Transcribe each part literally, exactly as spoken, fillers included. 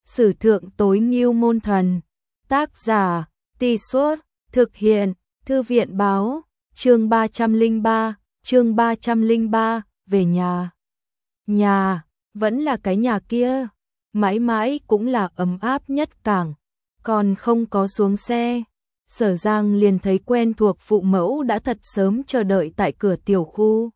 Sử thượng tối ngưu môn thần. Tác giả, Tì Suốt, thực hiện, Thư viện báo, chương ba trăm lẻ ba, chương ba trăm lẻ ba, về nhà. Nhà, vẫn là cái nhà kia, mãi mãi cũng là ấm áp nhất cảng, còn không có xuống xe. Sở Giang liền thấy quen thuộc phụ mẫu đã thật sớm chờ đợi tại cửa tiểu khu.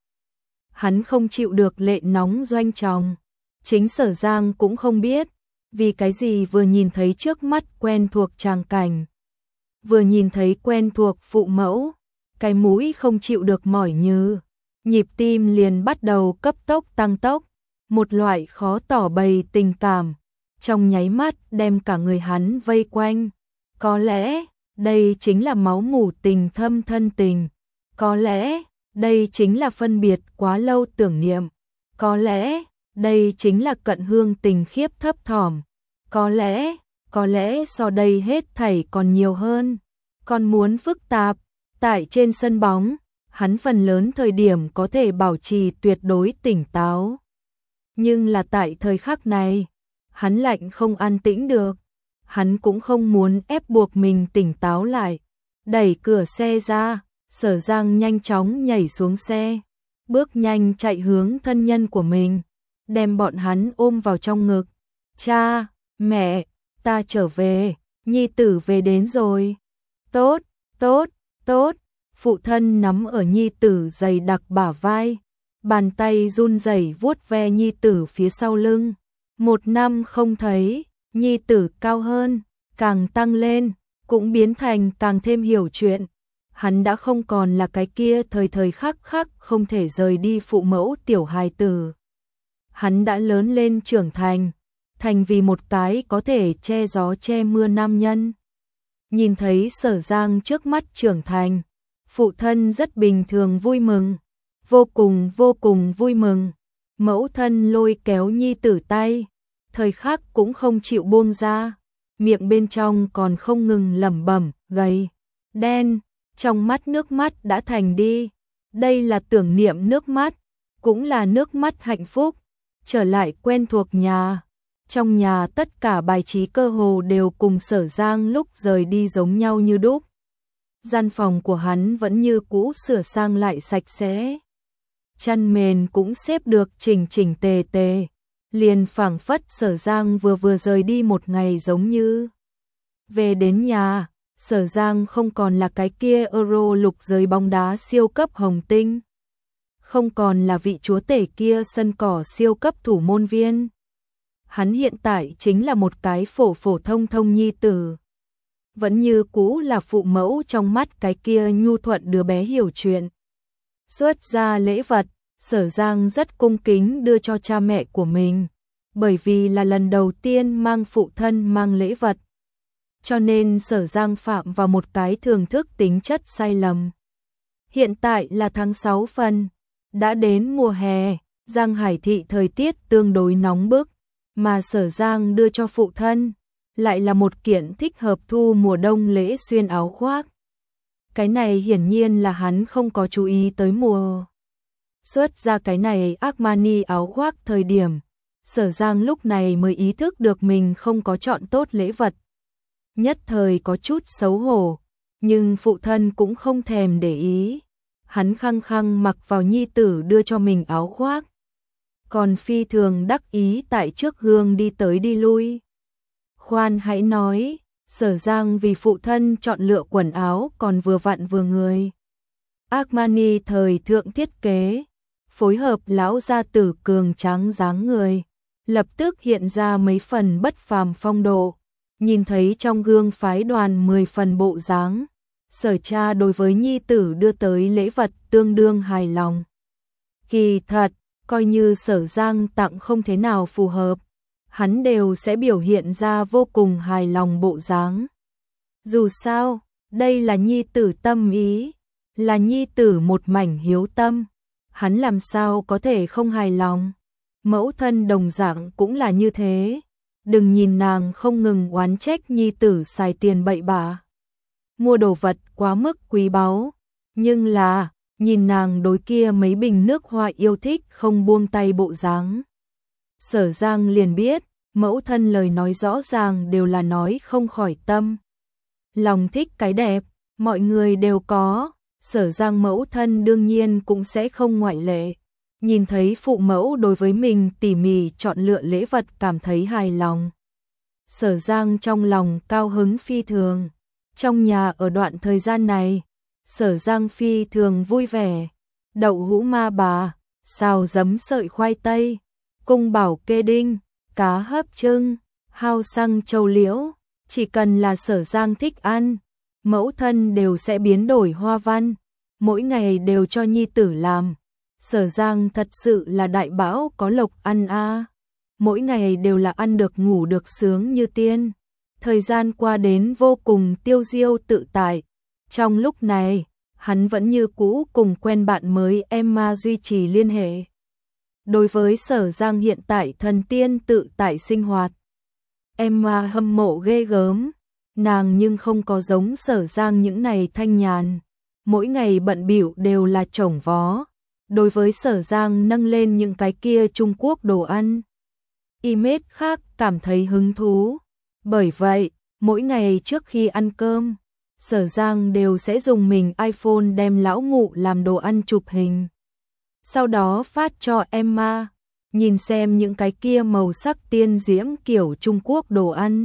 Hắn không chịu được lệ nóng doanh tròng. Chính Sở Giang cũng không biết, vì cái gì vừa nhìn thấy trước mắt quen thuộc tràng cảnh, vừa nhìn thấy quen thuộc phụ mẫu, cái mũi không chịu được mỏi nhừ, nhịp tim liền bắt đầu cấp tốc tăng tốc, một loại khó tỏ bày tình cảm, trong nháy mắt đem cả người hắn vây quanh. Có lẽ, đây chính là máu mủ tình thâm thân tình. Có lẽ, đây chính là phân biệt quá lâu tưởng niệm. Có lẽ, đây chính là cận hương tình khiếp thấp thỏm. Có lẽ, có lẽ so đây hết thảy còn nhiều hơn. Còn muốn phức tạp, tại trên sân bóng, hắn phần lớn thời điểm có thể bảo trì tuyệt đối tỉnh táo. Nhưng là tại thời khắc này, hắn lạnh không an tĩnh được. Hắn cũng không muốn ép buộc mình tỉnh táo lại. Đẩy cửa xe ra, Sở Giang nhanh chóng nhảy xuống xe, bước nhanh chạy hướng thân nhân của mình, đem bọn hắn ôm vào trong ngực. Cha, mẹ, ta trở về, nhi tử về đến rồi. Tốt, tốt, tốt. Phụ thân nắm ở nhi tử dày đặc bả vai, bàn tay run rẩy vuốt ve nhi tử phía sau lưng. Một năm không thấy, nhi tử cao hơn, càng tăng lên, cũng biến thành càng thêm hiểu chuyện. Hắn đã không còn là cái kia thời thời khắc khắc không thể rời đi phụ mẫu tiểu hài tử. Hắn đã lớn lên trưởng thành, thành vì một cái có thể che gió che mưa nam nhân. Nhìn thấy Sở Giang trước mắt trưởng thành, phụ thân rất bình thường vui mừng, vô cùng vô cùng vui mừng. Mẫu thân lôi kéo nhi tử tay, thời khắc cũng không chịu buông ra, miệng bên trong còn không ngừng lẩm bẩm, gầy, đen, trong mắt nước mắt đã thành đi. Đây là tưởng niệm nước mắt, cũng là nước mắt hạnh phúc, trở lại quen thuộc nhà. Trong nhà tất cả bài trí cơ hồ đều cùng Sở Giang lúc rời đi giống nhau như đúc. Gian phòng của hắn vẫn như cũ sửa sang lại sạch sẽ. Chăn mền cũng xếp được chỉnh chỉnh tề tề, liền phảng phất Sở Giang vừa vừa rời đi một ngày giống như. Về đến nhà, Sở Giang không còn là cái kia Euro lục giới bóng đá siêu cấp hồng tinh, không còn là vị chúa tể kia sân cỏ siêu cấp thủ môn viên. Hắn hiện tại chính là một cái phổ phổ thông thông nhi tử. Vẫn như cũ là phụ mẫu trong mắt cái kia nhu thuận đứa bé hiểu chuyện. Xuất ra lễ vật, Sở Giang rất cung kính đưa cho cha mẹ của mình, bởi vì là lần đầu tiên mang phụ thân mang lễ vật. Cho nên Sở Giang phạm vào một cái thưởng thức tính chất sai lầm. Hiện tại là tháng sáu phần, đã đến mùa hè, Giang Hải thị thời tiết tương đối nóng bức, mà Sở Giang đưa cho phụ thân lại là một kiện thích hợp thu mùa đông lễ xuyên áo khoác. Cái này hiển nhiên là hắn không có chú ý tới mùa. Xuất ra cái này Armani áo khoác thời điểm, Sở Giang lúc này mới ý thức được mình không có chọn tốt lễ vật. Nhất thời có chút xấu hổ, nhưng phụ thân cũng không thèm để ý. Hắn khăng khăng mặc vào nhi tử đưa cho mình áo khoác, còn phi thường đắc ý tại trước gương đi tới đi lui. Khoan hãy nói, Sở Giang vì phụ thân chọn lựa quần áo còn vừa vặn vừa người. Armani thời thượng thiết kế, phối hợp lão gia tử cường tráng dáng người, lập tức hiện ra mấy phần bất phàm phong độ. Nhìn thấy trong gương phái đoàn mười phần bộ dáng, Sở cha đối với nhi tử đưa tới lễ vật tương đương hài lòng. Kỳ thật, coi như Sở Giang tặng không thế nào phù hợp, hắn đều sẽ biểu hiện ra vô cùng hài lòng bộ dáng. Dù sao, đây là nhi tử tâm ý, là nhi tử một mảnh hiếu tâm, hắn làm sao có thể không hài lòng. Mẫu thân đồng dạng cũng là như thế, đừng nhìn nàng không ngừng oán trách nhi tử xài tiền bậy bạ, mua đồ vật quá mức quý báu, nhưng là, nhìn nàng đối kia mấy bình nước hoa yêu thích không buông tay bộ dáng. Sở Giang liền biết, mẫu thân lời nói rõ ràng đều là nói không khỏi tâm. Lòng thích cái đẹp, mọi người đều có, Sở Giang mẫu thân đương nhiên cũng sẽ không ngoại lệ. Nhìn thấy phụ mẫu đối với mình tỉ mỉ chọn lựa lễ vật cảm thấy hài lòng. Sở Giang trong lòng cao hứng phi thường. Trong nhà ở đoạn thời gian này, Sở Giang phi thường vui vẻ. Đậu hũ ma bà, xào giấm sợi khoai tây, cung bảo kê đinh, cá hấp trưng, hao xăng châu liễu, chỉ cần là Sở Giang thích ăn, mẫu thân đều sẽ biến đổi hoa văn, mỗi ngày đều cho nhi tử làm. Sở Giang thật sự là đại bão có lộc ăn a, à. Mỗi ngày đều là ăn được ngủ được sướng như tiên. Thời gian qua đến vô cùng tiêu diêu tự tại. Trong lúc này, hắn vẫn như cũ cùng quen bạn mới Emma duy trì liên hệ. Đối với Sở Giang hiện tại thần tiên tự tại sinh hoạt, Emma hâm mộ ghê gớm. Nàng nhưng không có giống Sở Giang những này thanh nhàn, mỗi ngày bận bịu đều là chổng vó. Đối với Sở Giang nâng lên những cái kia Trung Quốc đồ ăn, image khác cảm thấy hứng thú. Bởi vậy, mỗi ngày trước khi ăn cơm, Sở Giang đều sẽ dùng mình iPhone đem lão ngụ làm đồ ăn chụp hình. Sau đó phát cho Emma, nhìn xem những cái kia màu sắc tiên diễm kiểu Trung Quốc đồ ăn.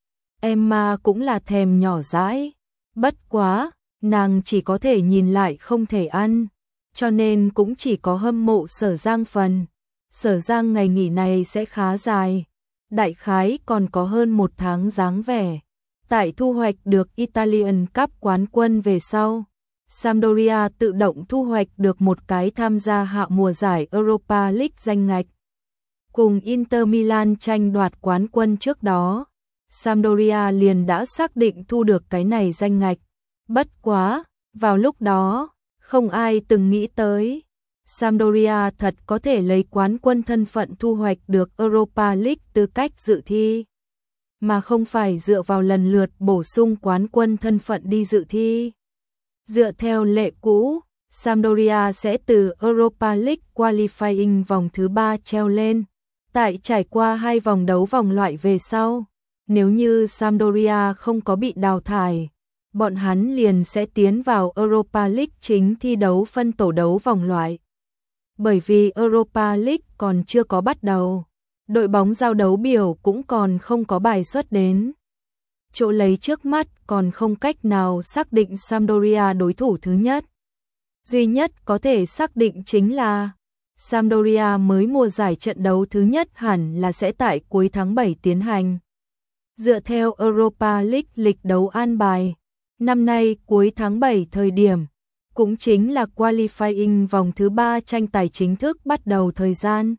Emma cũng là thèm nhỏ dãi, bất quá, nàng chỉ có thể nhìn lại không thể ăn, cho nên cũng chỉ có hâm mộ Sở Giang phần. Sở Giang ngày nghỉ này sẽ khá dài, đại khái còn có hơn một tháng dáng vẻ. Tại thu hoạch được Italian Cup quán quân về sau, Sampdoria tự động thu hoạch được một cái tham gia hạ mùa giải Europa League danh ngạch. Cùng Inter Milan tranh đoạt quán quân trước đó, Sampdoria liền đã xác định thu được cái này danh ngạch. Bất quá, vào lúc đó, không ai từng nghĩ tới Sampdoria thật có thể lấy quán quân thân phận thu hoạch được Europa League tư cách dự thi, mà không phải dựa vào lần lượt bổ sung quán quân thân phận đi dự thi. Dựa theo lệ cũ, Sampdoria sẽ từ Europa League Qualifying vòng thứ ba treo lên. Tại trải qua hai vòng đấu vòng loại về sau, nếu như Sampdoria không có bị đào thải, bọn hắn liền sẽ tiến vào Europa League chính thi đấu phân tổ đấu vòng loại. Bởi vì Europa League còn chưa có bắt đầu, đội bóng giao đấu biểu cũng còn không có bài xuất đến. Chỗ lấy trước mắt còn không cách nào xác định Sampdoria đối thủ thứ nhất. Duy nhất có thể xác định chính là Sampdoria mới mùa giải trận đấu thứ nhất hẳn là sẽ tại cuối tháng bảy tiến hành. Dựa theo Europa League lịch đấu an bài, năm nay cuối tháng bảy thời điểm, cũng chính là qualifying vòng thứ ba tranh tài chính thức bắt đầu thời gian.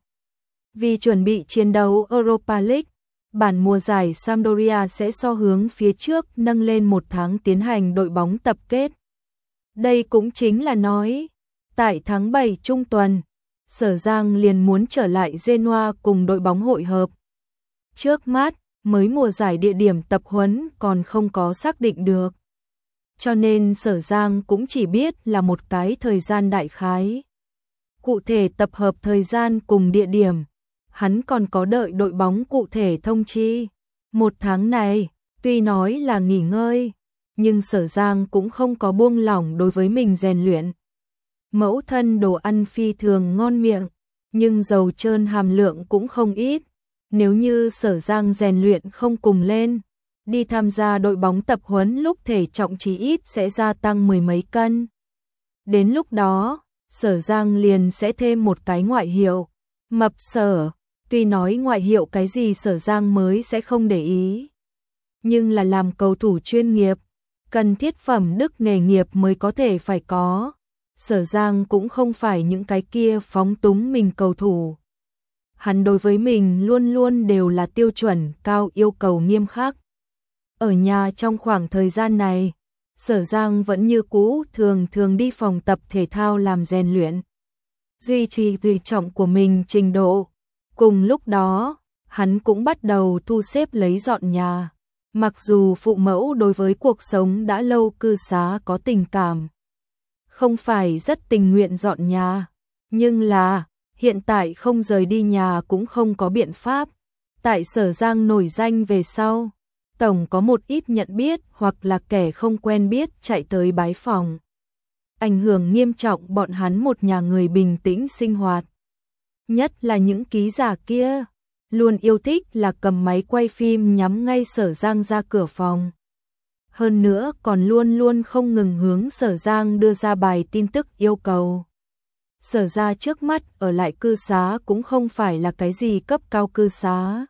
Vì chuẩn bị chiến đấu Europa League, bản mùa giải Sampdoria sẽ so hướng phía trước nâng lên một tháng tiến hành đội bóng tập kết. Đây cũng chính là nói, tại tháng bảy trung tuần, Sở Giang liền muốn trở lại Genoa cùng đội bóng hội hợp. Trước mắt, mới mùa giải địa điểm tập huấn còn không có xác định được. Cho nên Sở Giang cũng chỉ biết là một cái thời gian đại khái. Cụ thể tập hợp thời gian cùng địa điểm, hắn còn có đợi đội bóng cụ thể thông chi. Một tháng này, tuy nói là nghỉ ngơi, nhưng Sở Giang cũng không có buông lỏng đối với mình rèn luyện. Mẫu thân đồ ăn phi thường ngon miệng, nhưng dầu trơn hàm lượng cũng không ít. Nếu như Sở Giang rèn luyện không cùng lên, đi tham gia đội bóng tập huấn lúc thể trọng chí ít sẽ gia tăng mười mấy cân. Đến lúc đó, Sở Giang liền sẽ thêm một cái ngoại hiệu, Mập Sở. Tuy nói ngoại hiệu cái gì Sở Giang mới sẽ không để ý, nhưng là làm cầu thủ chuyên nghiệp, cần thiết phẩm đức nghề nghiệp mới có thể phải có. Sở Giang cũng không phải những cái kia phóng túng mình cầu thủ. Hắn đối với mình luôn luôn đều là tiêu chuẩn cao, yêu cầu nghiêm khắc. Ở nhà trong khoảng thời gian này, Sở Giang vẫn như cũ thường thường đi phòng tập thể thao làm rèn luyện, duy trì tùy trọng của mình trình độ. Cùng lúc đó, hắn cũng bắt đầu thu xếp lấy dọn nhà. Mặc dù phụ mẫu đối với cuộc sống đã lâu cư xá có tình cảm, không phải rất tình nguyện dọn nhà, nhưng là hiện tại không rời đi nhà cũng không có biện pháp. Tại Sở Giang nổi danh về sau, tổng có một ít nhận biết hoặc là kẻ không quen biết chạy tới bái phòng. Ảnh hưởng nghiêm trọng bọn hắn một nhà người bình tĩnh sinh hoạt. Nhất là những ký giả kia, luôn yêu thích là cầm máy quay phim nhắm ngay Sở Giang ra cửa phòng. Hơn nữa còn luôn luôn không ngừng hướng Sở Giang đưa ra bài tin tức yêu cầu. Sở ra trước mắt ở lại cư xá cũng không phải là cái gì cấp cao cư xá.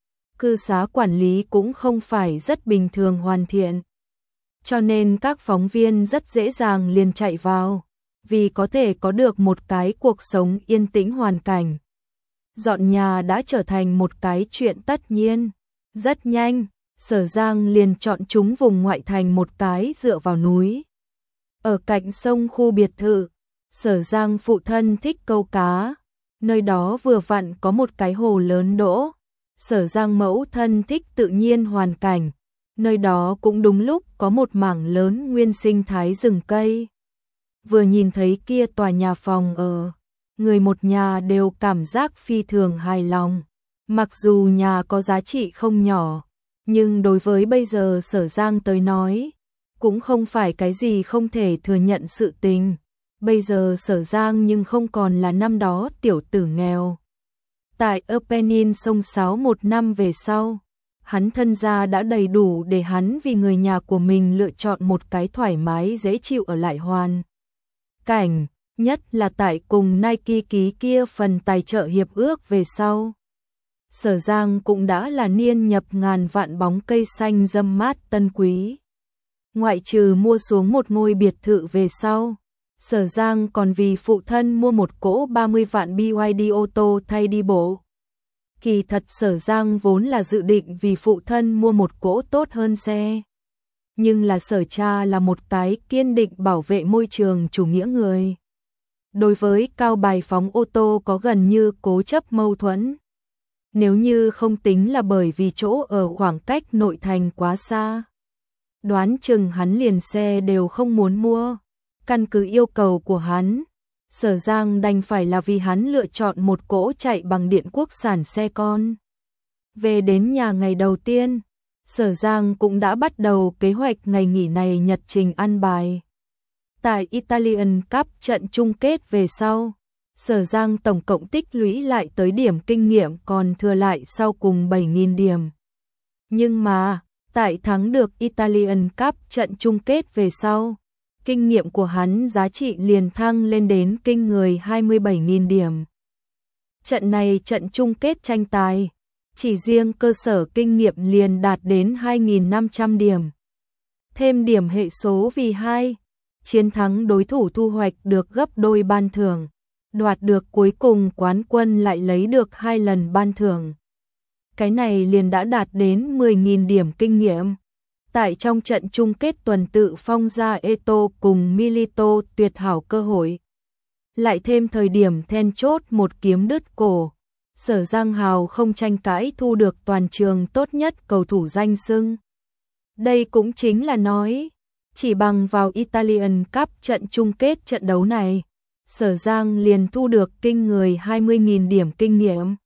Cư xá quản lý cũng không phải rất bình thường hoàn thiện. Cho nên các phóng viên rất dễ dàng liền chạy vào, vì có thể có được một cái cuộc sống yên tĩnh hoàn cảnh. Dọn nhà đã trở thành một cái chuyện tất nhiên. Rất nhanh, Sở Giang liền chọn chúng vùng ngoại thành một cái dựa vào núi. Ở cạnh sông khu biệt thự, Sở Giang phụ thân thích câu cá, nơi đó vừa vặn có một cái hồ lớn đỗ. Sở Giang mẫu thân thích tự nhiên hoàn cảnh, nơi đó cũng đúng lúc có một mảng lớn nguyên sinh thái rừng cây. Vừa nhìn thấy kia tòa nhà phòng ở, người một nhà đều cảm giác phi thường hài lòng. Mặc dù nhà có giá trị không nhỏ, nhưng đối với bây giờ Sở Giang tới nói, cũng không phải cái gì không thể thừa nhận sự tình. Bây giờ Sở Giang nhưng không còn là năm đó tiểu tử nghèo. Tại Opening sông Sáo một năm về sau, hắn thân gia đã đầy đủ để hắn vì người nhà của mình lựa chọn một cái thoải mái dễ chịu ở lại hoàn cảnh, nhất là tại cùng Nike ký kia phần tài trợ hiệp ước về sau. Sở Giang cũng đã là niên nhập ngàn vạn bóng cây xanh râm mát tân quý. Ngoại trừ mua xuống một ngôi biệt thự về sau, Sở Giang còn vì phụ thân mua một cỗ ba mươi vạn bê i đê ô tô thay đi bộ. Kỳ thật Sở Giang vốn là dự định vì phụ thân mua một cỗ tốt hơn xe. Nhưng là Sở cha là một cái kiên định bảo vệ môi trường chủ nghĩa người. Đối với cao bài phóng ô tô có gần như cố chấp mâu thuẫn. Nếu như không tính là bởi vì chỗ ở khoảng cách nội thành quá xa, đoán chừng hắn liền xe đều không muốn mua. Căn cứ yêu cầu của hắn, Sở Giang đành phải là vì hắn lựa chọn một cỗ chạy bằng điện quốc sản xe con. Về đến nhà ngày đầu tiên, Sở Giang cũng đã bắt đầu kế hoạch ngày nghỉ này nhật trình ăn bài. Tại Italian Cup trận chung kết về sau, Sở Giang tổng cộng tích lũy lại tới điểm kinh nghiệm còn thừa lại sau cùng bảy nghìn điểm. Nhưng mà, tại thắng được Italian Cup trận chung kết về sau, kinh nghiệm của hắn giá trị liền thăng lên đến kinh người hai mươi bảy nghìn điểm. Trận này trận chung kết tranh tài, chỉ riêng cơ sở kinh nghiệm liền đạt đến hai nghìn năm trăm điểm. Thêm điểm hệ số vì hai, chiến thắng đối thủ thu hoạch được gấp đôi ban thưởng, đoạt được cuối cùng quán quân lại lấy được hai lần ban thưởng. Cái này liền đã đạt đến mười nghìn điểm kinh nghiệm. Tại trong trận chung kết tuần tự phong ra Eto cùng Milito tuyệt hảo cơ hội. Lại thêm thời điểm then chốt một kiếm đứt cổ, Sở Giang hào không tranh cãi thu được toàn trường tốt nhất cầu thủ danh xưng. Đây cũng chính là nói, chỉ bằng vào Italian Cup trận chung kết trận đấu này, Sở Giang liền thu được kinh người hai mươi nghìn điểm kinh nghiệm.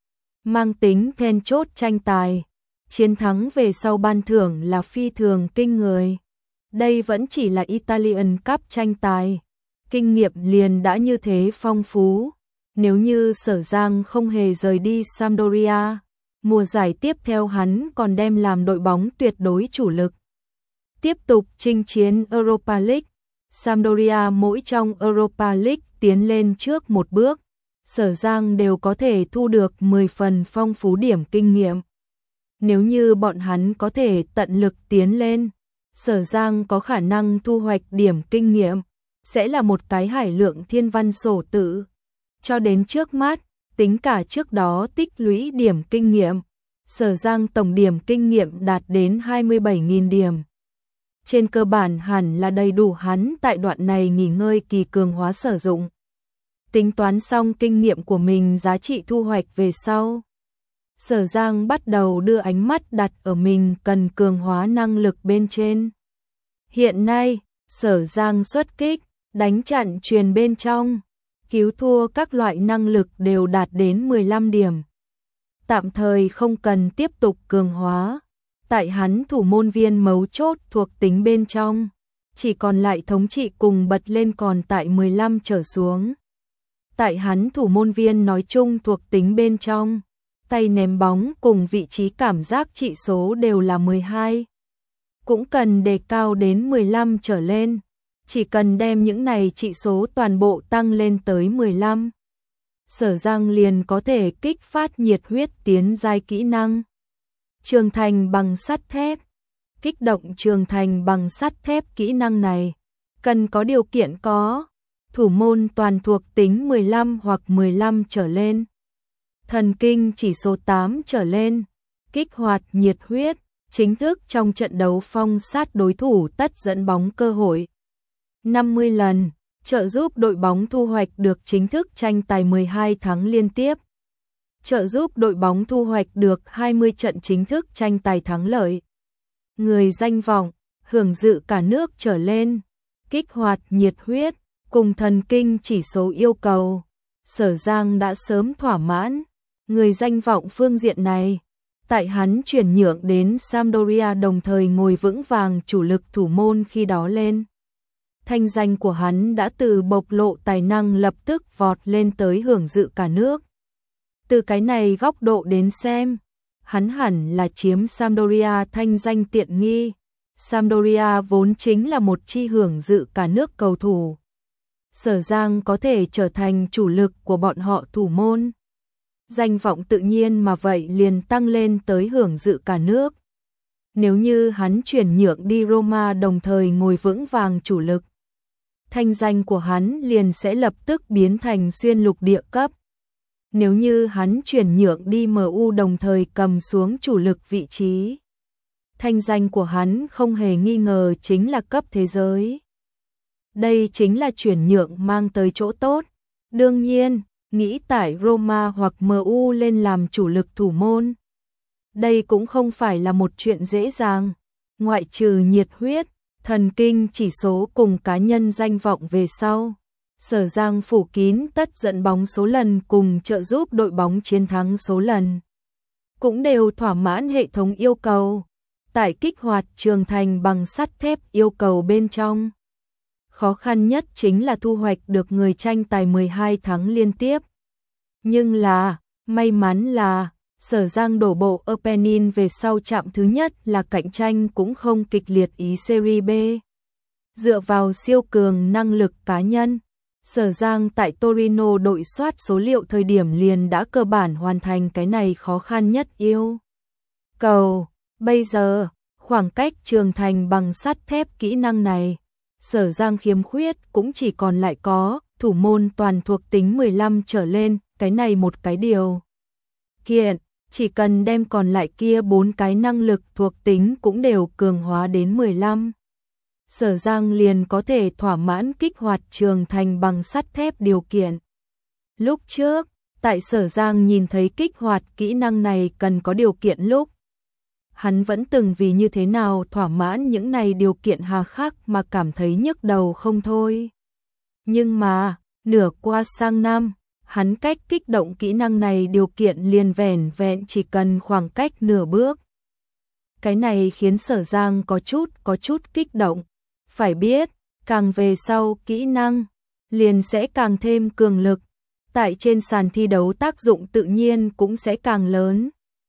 Mang tính then chốt tranh tài, chiến thắng về sau ban thưởng là phi thường kinh người. Đây vẫn chỉ là Italian Cup tranh tài, kinh nghiệm liền đã như thế phong phú. Nếu như Sở Giang không hề rời đi Sampdoria, mùa giải tiếp theo hắn còn đem làm đội bóng tuyệt đối chủ lực. Tiếp tục chinh chiến Europa League, Sampdoria mỗi trong Europa League tiến lên trước một bước, Sở Giang đều có thể thu được mười phần phong phú điểm kinh nghiệm. Nếu như bọn hắn có thể tận lực tiến lên, Sở Giang có khả năng thu hoạch điểm kinh nghiệm, sẽ là một cái hải lượng thiên văn sổ tự. Cho đến trước mắt, tính cả trước đó tích lũy điểm kinh nghiệm, Sở Giang tổng điểm kinh nghiệm đạt đến hai mươi bảy nghìn điểm. Trên cơ bản hẳn là đầy đủ hắn tại đoạn này nghỉ ngơi kỳ cường hóa sử dụng. Tính toán xong kinh nghiệm của mình giá trị thu hoạch về sau, Sở Giang bắt đầu đưa ánh mắt đặt ở mình cần cường hóa năng lực bên trên. Hiện nay, Sở Giang xuất kích, đánh chặn chuyền bên trong, cứu thua các loại năng lực đều đạt đến mười lăm điểm. tạm thời không cần tiếp tục cường hóa. Tại hắn thủ môn viên mấu chốt thuộc tính bên trong, chỉ còn lại thống trị cùng bật lên còn tại mười lăm trở xuống. Tại hắn thủ môn viên nói chung thuộc tính bên trong, tay ném bóng cùng vị trí cảm giác trị số đều là mười hai. Cũng cần đề cao đến mười lăm trở lên, chỉ cần đem những này trị số toàn bộ tăng lên tới mười lăm. Sở Giang liền có thể kích phát nhiệt huyết tiến giai kỹ năng. Trường thành bằng sắt thép. Kích động trường thành bằng sắt thép kỹ năng này, cần có điều kiện có thủ môn toàn thuộc tính mười lăm hoặc mười lăm trở lên. Thần kinh chỉ số tám trở lên. Kích hoạt nhiệt huyết, chính thức trong trận đấu phong sát đối thủ tất dẫn bóng cơ hội năm mươi lần, trợ giúp đội bóng thu hoạch được chính thức tranh tài mười hai tháng liên tiếp. Trợ giúp đội bóng thu hoạch được hai mươi trận chính thức tranh tài thắng lợi. Người danh vọng, hưởng dự cả nước trở lên. Kích hoạt nhiệt huyết, cùng thần kinh chỉ số yêu cầu. Sở Giang đã sớm thỏa mãn. Người danh vọng phương diện này, tại hắn chuyển nhượng đến Sampdoria đồng thời ngồi vững vàng chủ lực thủ môn khi đó lên. Thanh danh của hắn đã từ bộc lộ tài năng lập tức vọt lên tới hưởng dự cả nước. Từ cái này góc độ đến xem, hắn hẳn là chiếm Sampdoria thanh danh tiện nghi. Sampdoria vốn chính là một chi hưởng dự cả nước cầu thủ. Sở Giang có thể trở thành chủ lực của bọn họ thủ môn. Danh vọng tự nhiên mà vậy liền tăng lên tới hưởng dự cả nước. Nếu như hắn chuyển nhượng đi Roma đồng thời ngồi vững vàng chủ lực, thanh danh của hắn liền sẽ lập tức biến thành xuyên lục địa cấp. Nếu như hắn chuyển nhượng đi em u đồng thời cầm xuống chủ lực vị trí, thanh danh của hắn không hề nghi ngờ chính là cấp thế giới. Đây chính là chuyển nhượng mang tới chỗ tốt. Đương nhiên, nghĩ tại Roma hoặc em u lên làm chủ lực thủ môn, đây cũng không phải là một chuyện dễ dàng. Ngoại trừ nhiệt huyết, thần kinh chỉ số cùng cá nhân danh vọng về sau, Sở Giang phủ kín tất dẫn bóng số lần cùng trợ giúp đội bóng chiến thắng số lần, cũng đều thỏa mãn hệ thống yêu cầu. Tại kích hoạt trường thành bằng sắt thép yêu cầu bên trong, khó khăn nhất chính là thu hoạch được người tranh tài mười hai tháng liên tiếp. Nhưng là, may mắn là, Sở Giang đổ bộ Openin về sau chạm thứ nhất là cạnh tranh cũng không kịch liệt ý Serie B. Dựa vào siêu cường năng lực cá nhân, Sở Giang tại Torino đội soát số liệu thời điểm liền đã cơ bản hoàn thành cái này khó khăn nhất yêu cầu. Bây giờ, khoảng cách trường thành bằng sắt thép kỹ năng này, Sở Giang khiếm khuyết cũng chỉ còn lại có thủ môn toàn thuộc tính mười lăm trở lên, cái này một cái điều kiện, chỉ cần đem còn lại kia bốn cái năng lực thuộc tính cũng đều cường hóa đến mười lăm. Sở Giang liền có thể thỏa mãn kích hoạt trường thành bằng sắt thép điều kiện. Lúc trước, tại Sở Giang nhìn thấy kích hoạt kỹ năng này cần có điều kiện lúc, hắn vẫn từng vì như thế nào thỏa mãn những này điều kiện hà khắc mà cảm thấy nhức đầu không thôi. Nhưng mà, nửa qua sang năm, hắn cách kích động kỹ năng này điều kiện liền vẻn vẹn chỉ cần khoảng cách nửa bước. Cái này khiến Sở Giang có chút có chút kích động. Phải biết, càng về sau kỹ năng, liền sẽ càng thêm cường lực. Tại trên sàn thi đấu tác dụng tự nhiên cũng sẽ càng lớn.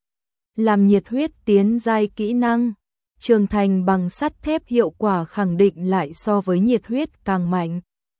Làm nhiệt huyết tiến giai kỹ năng, trường thành bằng sắt thép hiệu quả khẳng định lại so với nhiệt huyết càng mạnh.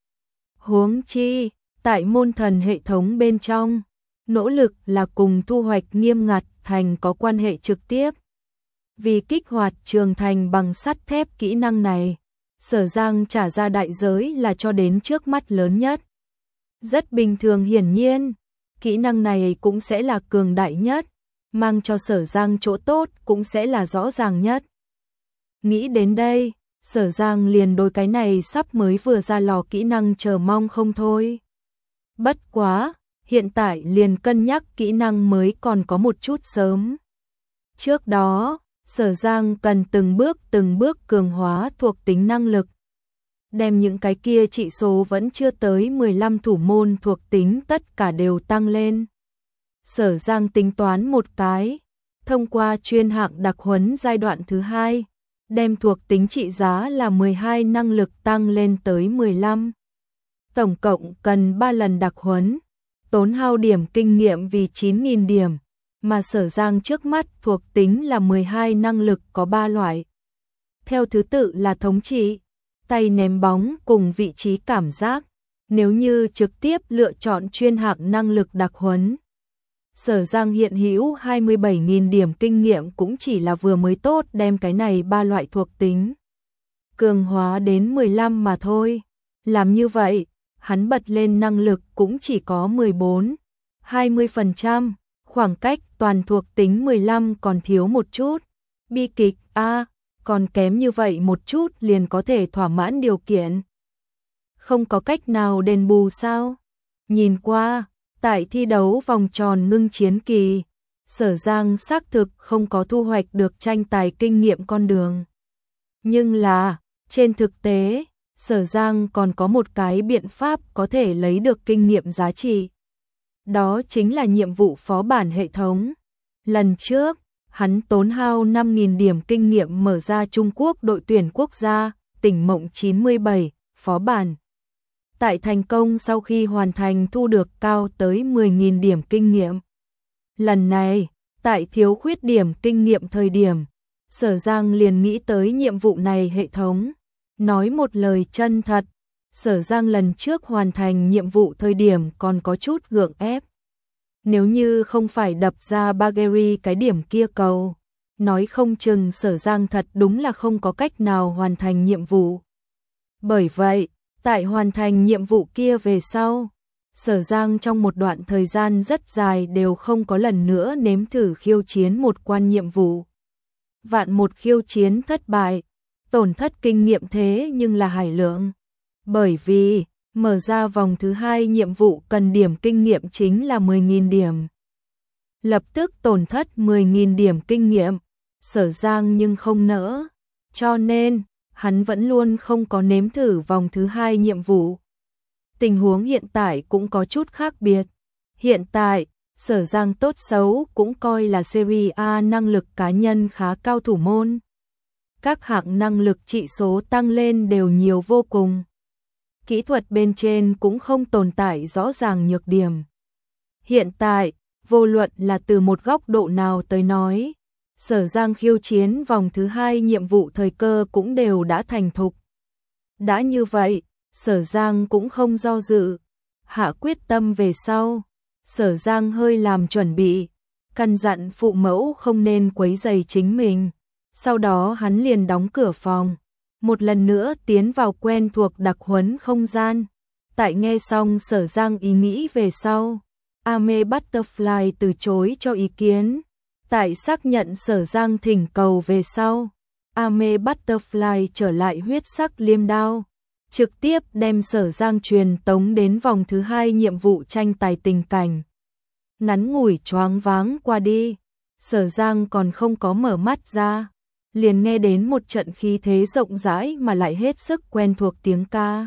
Huống chi, tại môn thần hệ thống bên trong, nỗ lực là cùng thu hoạch nghiêm ngặt thành có quan hệ trực tiếp. Vì kích hoạt trường thành bằng sắt thép kỹ năng này, Sở Giang trả ra đại giới là cho đến trước mắt lớn nhất. Rất bình thường, hiển nhiên, kỹ năng này cũng sẽ là cường đại nhất, mang cho Sở Giang chỗ tốt cũng sẽ là rõ ràng nhất. Nghĩ đến đây, Sở Giang liền đối cái này sắp mới vừa ra lò kỹ năng chờ mong không thôi. Bất quá, hiện tại liền cân nhắc kỹ năng mới còn có một chút sớm. Trước đó, Sở Giang cần từng bước từng bước cường hóa thuộc tính năng lực. Đem những cái kia trị số vẫn chưa tới mười lăm thủ môn thuộc tính tất cả đều tăng lên. Sở Giang tính toán một cái, thông qua chuyên hạng đặc huấn giai đoạn thứ hai, đem thuộc tính trị giá là mười hai năng lực tăng lên tới mười lăm. Tổng cộng cần ba lần đặc huấn, tốn hao điểm kinh nghiệm vì chín nghìn điểm, mà Sở Giang trước mắt thuộc tính là mười hai năng lực có ba loại. Theo thứ tự là thống trị, tay ném bóng cùng vị trí cảm giác. Nếu như trực tiếp lựa chọn chuyên hạng năng lực đặc huấn, Sở Giang hiện hữu hai mươi bảy nghìn điểm kinh nghiệm cũng chỉ là vừa mới tốt đem cái này ba loại thuộc tính cường hóa đến mười lăm mà thôi. Làm như vậy, hắn bật lên năng lực cũng chỉ có mười bốn, hai mươi phần trăm, khoảng cách toàn thuộc tính mười lăm còn thiếu một chút. Bi kịch a, à, còn kém như vậy một chút liền có thể thỏa mãn điều kiện. Không có cách nào đền bù sao? Nhìn qua, tại thi đấu vòng tròn ngưng chiến kỳ, Sở Giang xác thực không có thu hoạch được tranh tài kinh nghiệm con đường. Nhưng là, trên thực tế, Sở Giang còn có một cái biện pháp có thể lấy được kinh nghiệm giá trị. Đó chính là nhiệm vụ phó bản hệ thống. Lần trước, hắn tốn hao năm nghìn điểm kinh nghiệm mở ra Trung Quốc đội tuyển quốc gia, tỉnh Mộng chín mươi bảy, phó bản. Tại thành công sau khi hoàn thành thu được cao tới mười nghìn điểm kinh nghiệm. Lần này, tại thiếu khuyết điểm kinh nghiệm thời điểm, Sở Giang liền nghĩ tới nhiệm vụ này hệ thống. Nói một lời chân thật, Sở Giang lần trước hoàn thành nhiệm vụ thời điểm còn có chút gượng ép. Nếu như không phải đập ra Bulgaria cái điểm kia cầu, nói không chừng Sở Giang thật đúng là không có cách nào hoàn thành nhiệm vụ. Bởi vậy, tại hoàn thành nhiệm vụ kia về sau, Sở Giang trong một đoạn thời gian rất dài đều không có lần nữa nếm thử khiêu chiến một quan nhiệm vụ. Vạn một khiêu chiến thất bại, tổn thất kinh nghiệm thế nhưng là hải lượng. Bởi vì, mở ra vòng thứ hai nhiệm vụ cần điểm kinh nghiệm chính là mười nghìn điểm. Lập tức tổn thất mười nghìn điểm kinh nghiệm, Sở Giang nhưng không nỡ. Cho nên, hắn vẫn luôn không có nếm thử vòng thứ hai nhiệm vụ. Tình huống hiện tại cũng có chút khác biệt. Hiện tại, Sở Giang tốt xấu cũng coi là Serie A năng lực cá nhân khá cao thủ môn. Các hạng năng lực trị số tăng lên đều nhiều vô cùng. Kỹ thuật bên trên cũng không tồn tại rõ ràng nhược điểm. Hiện tại, vô luận là từ một góc độ nào tới nói, Sở Giang khiêu chiến vòng thứ hai nhiệm vụ thời cơ cũng đều đã thành thục. Đã như vậy, Sở Giang cũng không do dự, hạ quyết tâm về sau. Sở Giang hơi làm chuẩn bị, căn dặn phụ mẫu không nên quấy rầy chính mình. Sau đó hắn liền đóng cửa phòng, một lần nữa tiến vào quen thuộc đặc huấn không gian. Tại nghe xong Sở Giang ý nghĩ về sau, Ame Butterfly từ chối cho ý kiến. Tại xác nhận Sở Giang thỉnh cầu về sau, Ame Butterfly trở lại huyết sắc liêm đao, trực tiếp đem Sở Giang truyền tống đến vòng thứ hai nhiệm vụ tranh tài tình cảnh. Ngắn ngủi choáng váng qua đi, Sở Giang còn không có mở mắt ra, liền nghe đến một trận khí thế rộng rãi mà lại hết sức quen thuộc tiếng ca.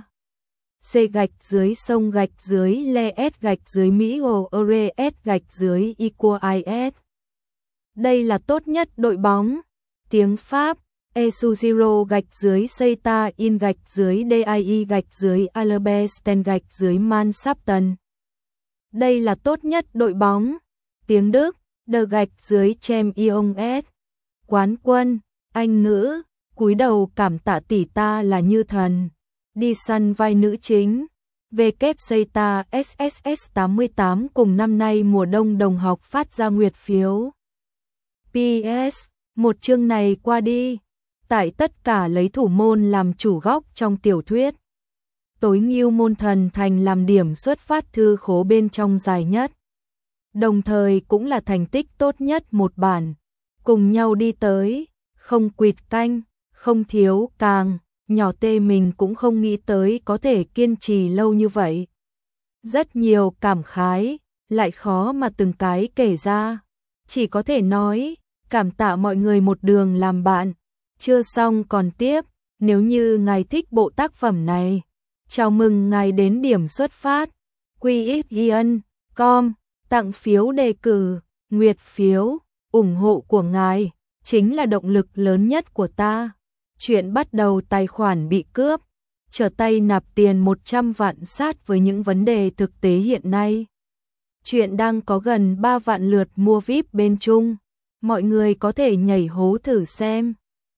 C gạch dưới sông gạch dưới le S gạch dưới Mỹ Hồ Ore S gạch dưới Equal I S. Đây là tốt nhất đội bóng. Tiếng Pháp, Esuziro gạch dưới Seita in gạch dưới D I E gạch dưới Albersten gạch dưới Manshaften. Đây là tốt nhất đội bóng. Tiếng Đức, The gạch dưới Champions S. Quán quân, Anh ngữ, cúi đầu cảm tạ tỷ ta là như thần. Đi săn vai nữ chính. vê kép Seita S S S tám mươi tám cùng năm nay mùa đông đồng học phát ra nguyệt phiếu. pê ét, một chương này qua đi, tại tất cả lấy thủ môn làm chủ góc trong tiểu thuyết. Tối Ngưu môn thần thành làm điểm xuất phát thư khố bên trong dài nhất. Đồng thời cũng là thành tích tốt nhất một bản. Cùng nhau đi tới, không quỵt canh, không thiếu càng, nhỏ tê mình cũng không nghĩ tới có thể kiên trì lâu như vậy. Rất nhiều cảm khái, lại khó mà từng cái kể ra. Chỉ có thể nói, cảm tạ mọi người một đường làm bạn. Chưa xong còn tiếp, nếu như ngài thích bộ tác phẩm này, chào mừng ngài đến điểm xuất phát. quy ích i en chấm com Tặng phiếu đề cử, nguyệt phiếu, ủng hộ của ngài chính là động lực lớn nhất của ta. Chuyện bắt đầu tài khoản bị cướp, trở tay nạp tiền một trăm vạn sát với những vấn đề thực tế hiện nay. Chuyện đang có gần ba vạn lượt mua vi ai pi bên Trung. Mọi người có thể nhảy hố thử xem.